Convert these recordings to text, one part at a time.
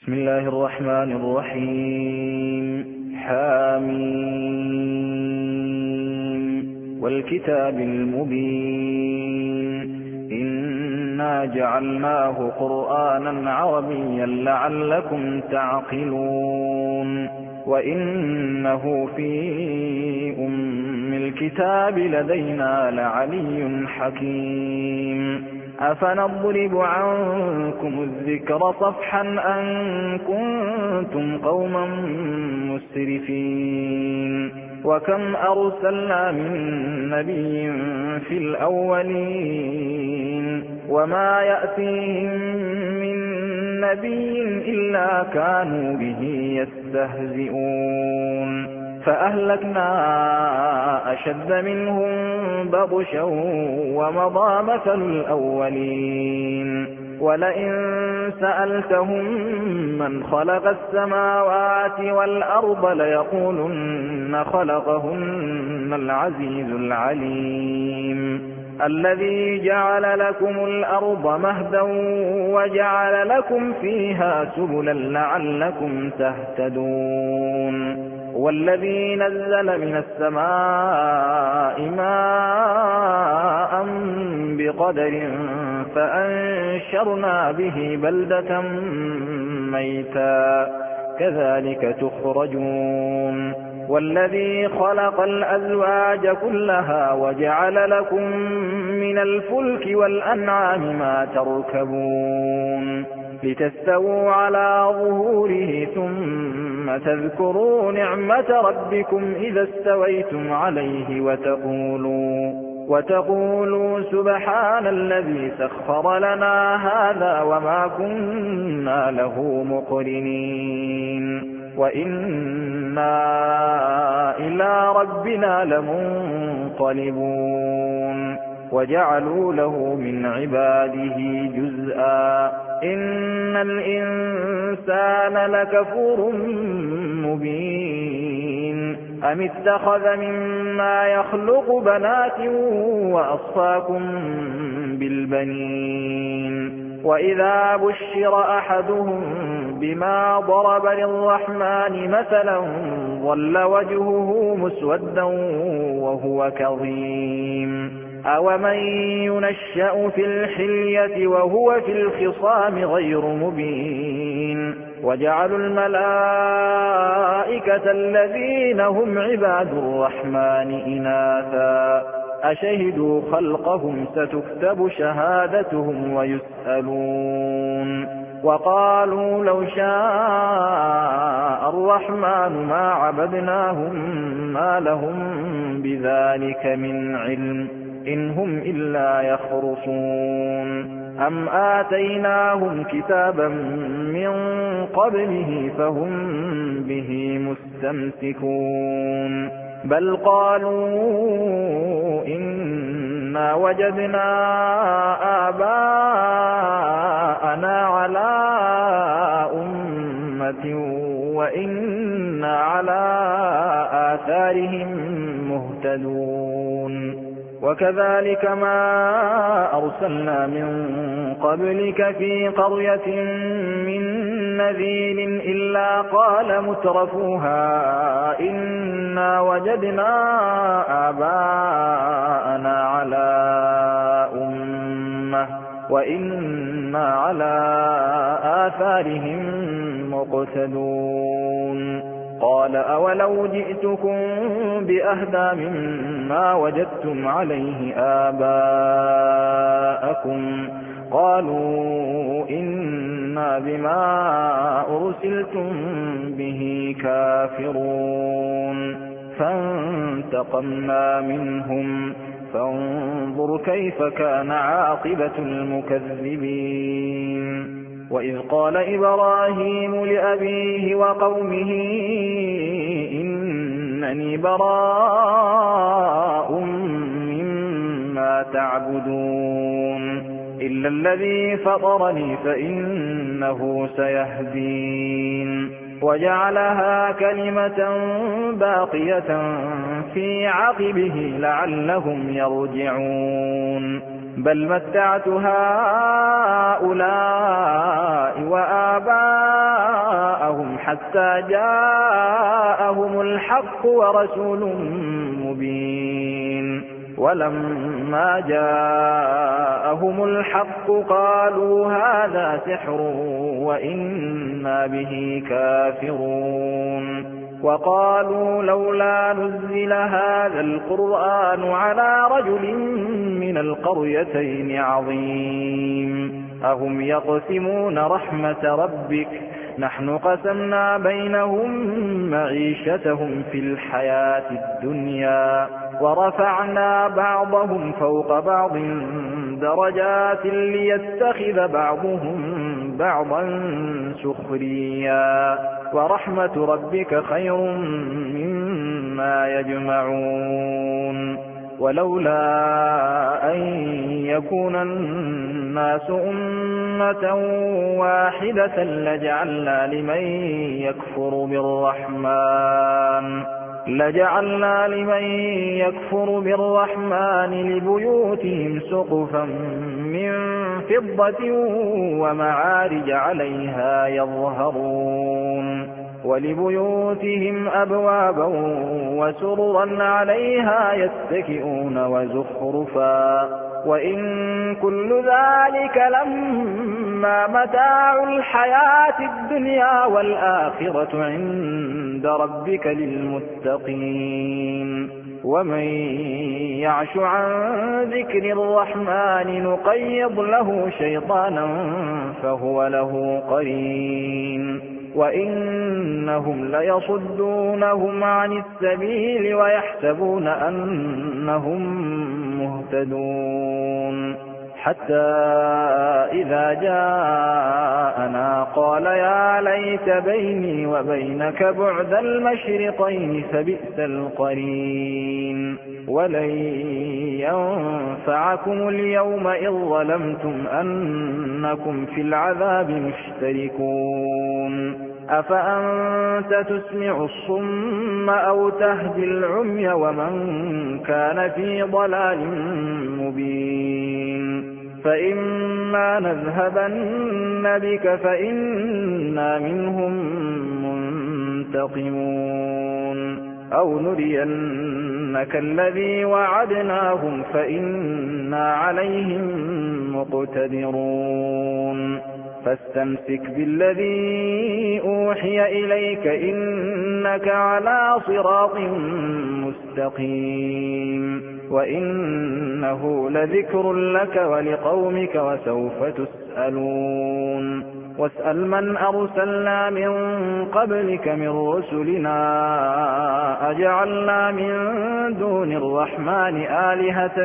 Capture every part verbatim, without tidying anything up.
بسم الله الرحمن الرحيم. حاميم والكتاب المبين إنا جعلناه قرآنا عربيا لعلكم تعقلون وإنه في أم الكتاب لدينا لعلي حكيم أفنضرب عنكم الذكر صفحا أن كنتم قوما مسرفين وكم أرسلنا من نبي في الأولين وما يأتيهم من نبي إلا كانوا به يستهزئون فأهلكنا أشد منهم بطشا ومضى مثل الأولين ولئن سألتهم من خلق السماوات والأرض ليقولن خلقهن العزيز العليم الذي جعل لكم الأرض مهدا وجعل لكم فيها سبلا لعلكم تهتدون والذي نزل من السماء ماء بقدر فأنشرنا به بلدة ميتا كذلك تخرجون والذي خلق الأزواج كلها وجعل لكم من الفلك والأنعام ما تركبون لتستووا على ظهوره ثم تذكروا نعمة ربكم إذا استويتم عليه وتقولوا, وتقولوا سبحان الذي سخر لنا هذا وما كنا له مقرنين وإنا إلى ربنا لمنقلبون وجعلوا له من عباده جزءا إن الإنسان لكفور مبين أم اتخذ مما يخلق بنات وأصفاكم بالبنين وإذا بشر أحدهم بما ضرب للرحمن مثلا ظل وجهه مسودا وهو كظيم أومن ينشأ في الحلية وهو في الخصام غير مبين وجعلوا الملائكة الذين هم عباد الرحمن إناثا أشهدوا خلقهم ستكتب شهادتهم ويسألون وقالوا لو شاء الرحمن ما عبدناهم ما لهم بذلك من علم إن هم إلا يخرصون أم آتيناهم كتابا من قبله فهم به مستمسكون بل قالوا إنا وجدنا آباءنا على أمة وإنا على آثارهم مهتدون وكذلك ما أرسلنا من قبلك في قرية من نذير إلا قال مترفوها إنا وجدنا آباءنا على أمة وإنا على آثارهم مقتدون قال أولو جئتكم بأهدى مما وجدتم عليه آباءكم قالوا إنا بما أرسلتم به كافرون فانتقمنا منهم فانظر كيف كان عاقبة المكذبين وإذ قال إبراهيم لأبيه وقومه إنني براء مما تعبدون إلا الذي فطرني فإنه سيهدين وجعلها كلمة باقية في عقبه لعلهم يرجعون بل متعت هؤلاء وآباءهم جاءهم حتى جاءهم الحق ورسول مبين ولما جاءهم الحق قالوا هذا سحر وإنا به كافرون وقالوا لولا نزل هذا القرآن على رجل من القريتين عظيم أهم يقسمون رحمة ربك نحن قسمنا بينهم معيشتهم في الحياة الدنيا ورفعنا بعضهم فوق بعض درجات ليتخذ بعضهم بعضا سخريا ورحمة ربك خير مما يجمعون ولولا أن يكون الناس أمة واحدة لجعلنا لمن يكفر بالرحمن لجعلنا لمن يكفر بالرحمن لبيوتهم سقفا من فضة ومعارج عليها يظهرون ولبيوتهم أبوابا وسررا عليها يتكئون وزخرفا وإن كل ذلك لما متاع الحياة الدنيا والآخرة عند ربك للمتقين ومن يعش عن ذكر الرحمن نقيض له شيطانا فهو له قرين وإنهم ليصدونهم عن السبيل ويحسبون أنهم مهتدون حتى إذا جاءنا قال يا ليت بيني وبينك بعد المشرقين فبئس القرين ولن ينفعكم اليوم إذ ظلمتم أنكم في العذاب مشتركون أفأنت تسمع الصم أو تهدي العمي ومن كان في ضلال مبين فإما نذهبن بك فإنا منهم منتقمون أو نرينك الذي وعدناهم فإنا عليهم مقتدرون فاستمسك بالذي أوحي إليك إنك على صراط مستقيم وإنه لذكر لك ولقومك وسوف تسألون واسأل من أرسلنا من قبلك من رسلنا أجعلنا من دون الرحمن آلهة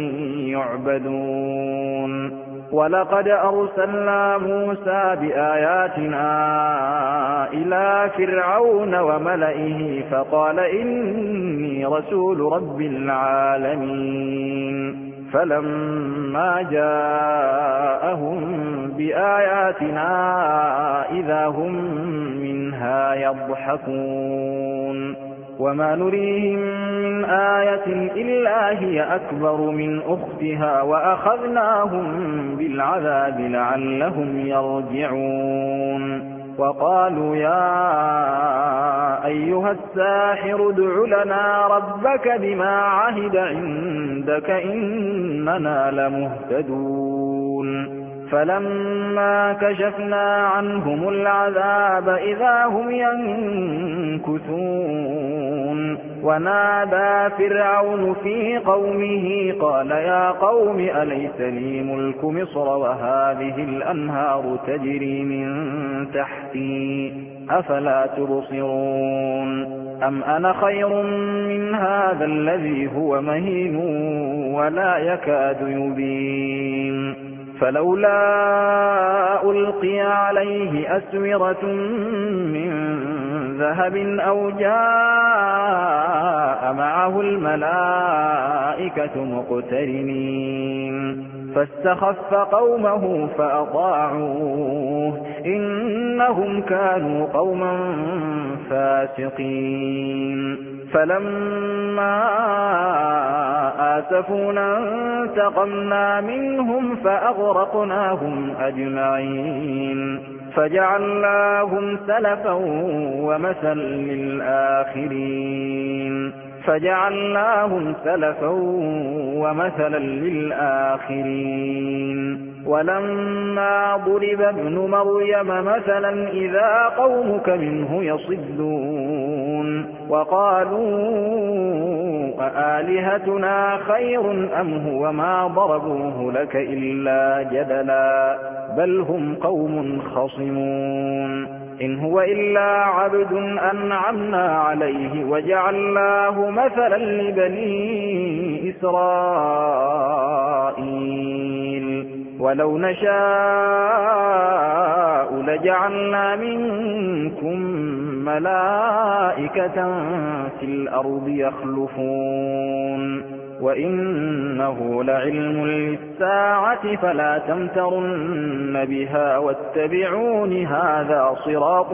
يعبدون ولقد أرسلنا موسى بآياتنا إلى فرعون وملئه فقال إني رسول رب العالمين فلما جاءهم بآياتنا إذا هم منها يضحكون وما نريهم من آية إلا هي أكبر من أختها وأخذناهم بالعذاب لعلهم يرجعون وقالوا يا أيها الساحر ادع لنا ربك بما عهد عندك إننا لمهتدون فلما كشفنا عنهم العذاب إذا هم ينكثون ونادى فرعون في قومه قال يا قوم أليس لي ملك مصر وهذه الأنهار تجري من تحتي أفلا تبصرون أم أنا خير من هذا الذي هو مهين ولا يكاد يبين فلولا ألقي عليه أسورة من ذهب أو جاء معه الملائكة مقترنين فاستخف قومه فأطاعوه إنهم كانوا قوما فاسقين فلما آسفونا انتقمنا منهم فأغرقناهم أجمعين فجعلناهم سلفا ومثلا للآخرين فجعلناهم سلفا ومثلا للآخرين ولما ضرب ابن مريم مثلا إذا قومك منه يصدون وقالوا أآلهتنا خير أم هو ما ضربوه لك إلا جدلا بل هم قوم خصمون إن هو إلا عبد أنعمنا عليه وجعلناه مثلا لبني إسرائيل ولو نشاء لجعلنا منكم ملائكة في الأرض يخلفون وإنه لعلم للساعة فلا تمترن بها واتبعون هذا صراط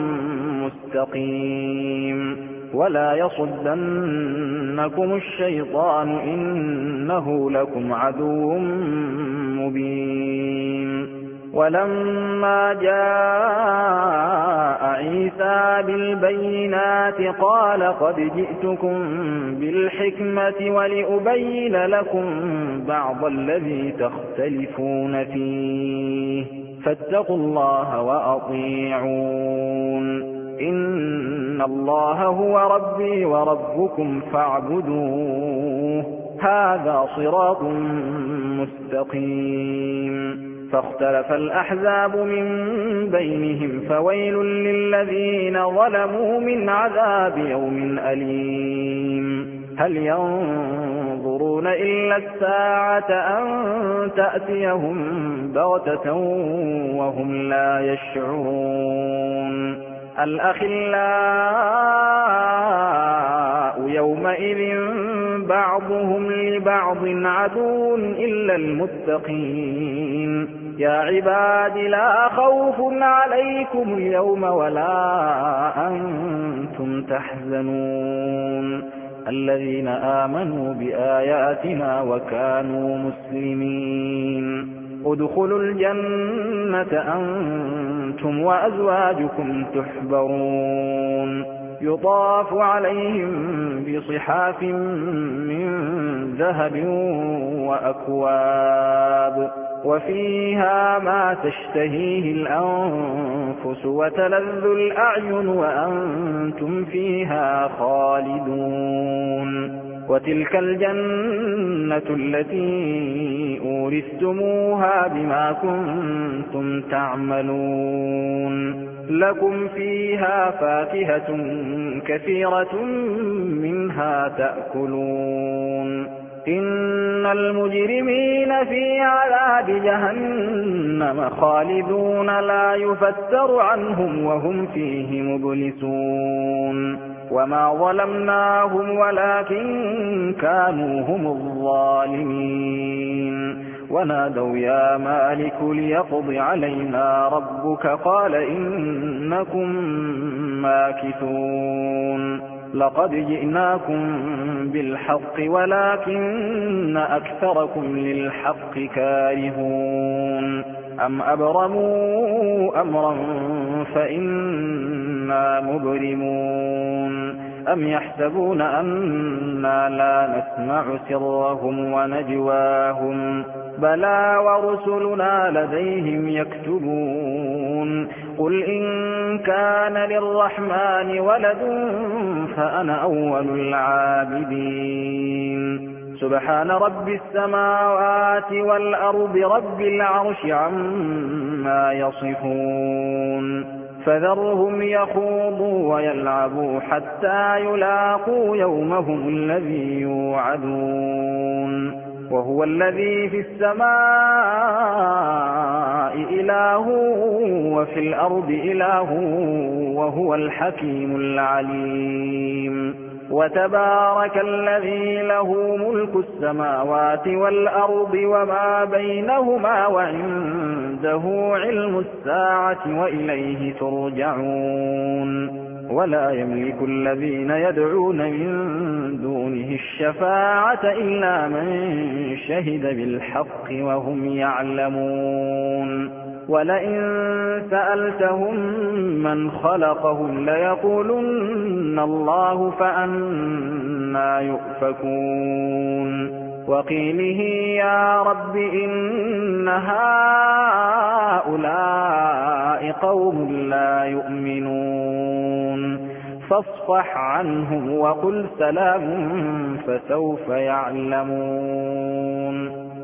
مستقيم ولا يصدنكم الشيطان إنه لكم عدو مبين ولما جاء عيسى بالبينات قال قد جئتكم بالحكمة ولأبين لكم بعض الذي تختلفون فيه فاتقوا الله وأطيعون إن الله هو ربي وربكم فاعبدوه هذا صراط مستقيم فاختلف الأحزاب من بينهم فويل للذين ظلموا من عذاب يوم أليم هل ينظرون إلا الساعة أن تأتيهم بغتة وهم لا يشعرون الأخلاء يومئذ بعضهم لبعض عدو إلا المتقين يا عباد لا خوف عليكم اليوم ولا أنتم تحزنون الذين آمنوا بآياتنا وكانوا مسلمين ادخلوا الجنة أنتم وأزواجكم تحبرون يطاف عليهم بصحاف من ذهب وأكواب وفيها ما تشتهيه الأنفس وتلذ الأعين وأنتم فيها خالدون وتلك الجنة التي أورثتموها بما كنتم تعملون لكم فيها فاكهة كثيرة منها تأكلون إن المجرمين في عذاب جهنم خالدون لا يفتر عنهم وهم فيه مبلسون وما ظلمناهم ولكن كانوا هم الظالمين ونادوا يا مالك ليقض علينا ربك قال إنكم ماكثون لقد جئناكم بالحق ولكن أكثركم للحق كارهون أم أبرموا أمرا فإنا مبرمون أم يحسبون أننا لا نسمع سرهم ونجواهم بلى ورسلنا لديهم يكتبون قل إن كان للرحمن ولد فأنا أول العابدين سبحان رب السماوات والأرض رب العرش عما يصفون فذرهم يخوضوا ويلعبوا حتى يلاقوا يومهم الذي يوعدون وهو الذي في السماء إله وفي الأرض إله وهو الحكيم العليم وتبارك الذي له ملك السماوات والأرض وما بينهما وعنده علم الساعة وإليه ترجعون ولا يملك الذين يدعون من دونه الشفاعة إلا من شهد بالحق وهم يعلمون ولئن سألتهم من خلقهم ليقولن الله فأنى يؤفكون وقيله يا رب إن هؤلاء قوم لا يؤمنون فاصفح عنهم وقل سلام فسوف يعلمون